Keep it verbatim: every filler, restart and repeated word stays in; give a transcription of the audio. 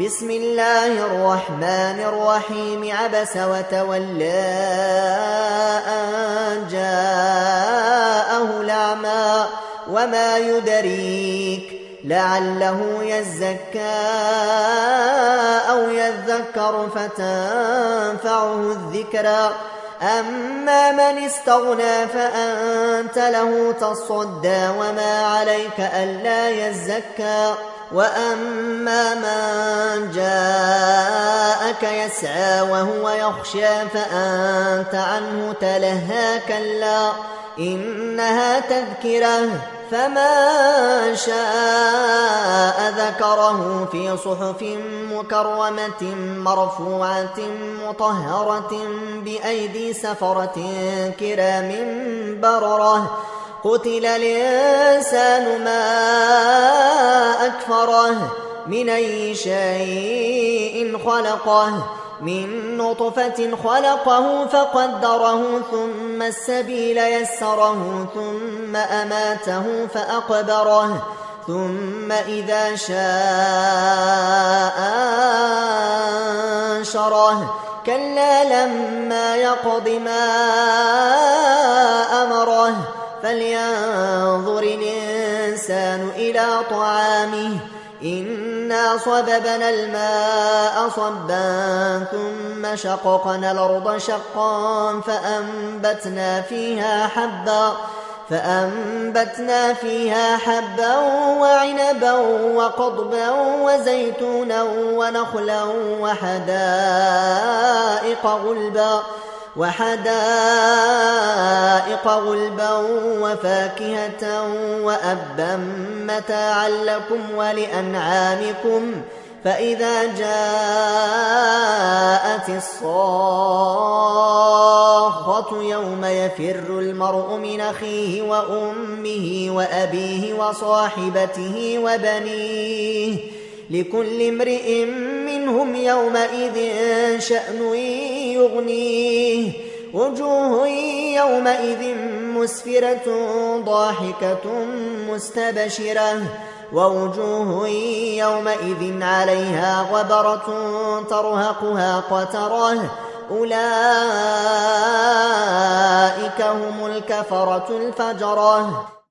بسم الله الرحمن الرحيم عبس وتولى أن جاءه الأعمى وما يدريك لعله يزكى أو يذكر فتنفعه الذكرى أما من استغنى فأنت له تصدى وما عليك ألا يزكى وأما من جاءك يسعى وهو يخشى فأنت عنه تلهى كلا إنها تذكرة فمن شاء ذكره في صحف مكرمة مرفوعة مطهرة بأيدي سفرة كرام بررة قتل الإنسان ما أكفره من أي شيء خلقه من نطفة خلقه فقدره ثم السبيل يسره ثم أماته فأقبره ثم إذا شاء أنشره كلا لما يقض ما أمره فلينظر الإنسان إلى طعامه إنا صببنا الماء صبا ثم شققنا الأرض شقا فأنبتنا فيها حبا فأنبتنا فيها حبا وعنبا وقضبا وزيتونا ونخلا وحدائق غلبا وحدائق غلبا وفاكهة وأبا متاعا لكم ولأنعامكم فإذا جاءت الصاخة يوم يفر المرء من أخيه وأمه وأبيه وصاحبته وبنيه لكل امرئ منهم يومئذ شأن يغنيه وجوه يومئذ مسفرة ضاحكة مستبشرة ووجوه يومئذ عليها غبرة ترهقها قترة أولئك هم الكفرة الفجرة.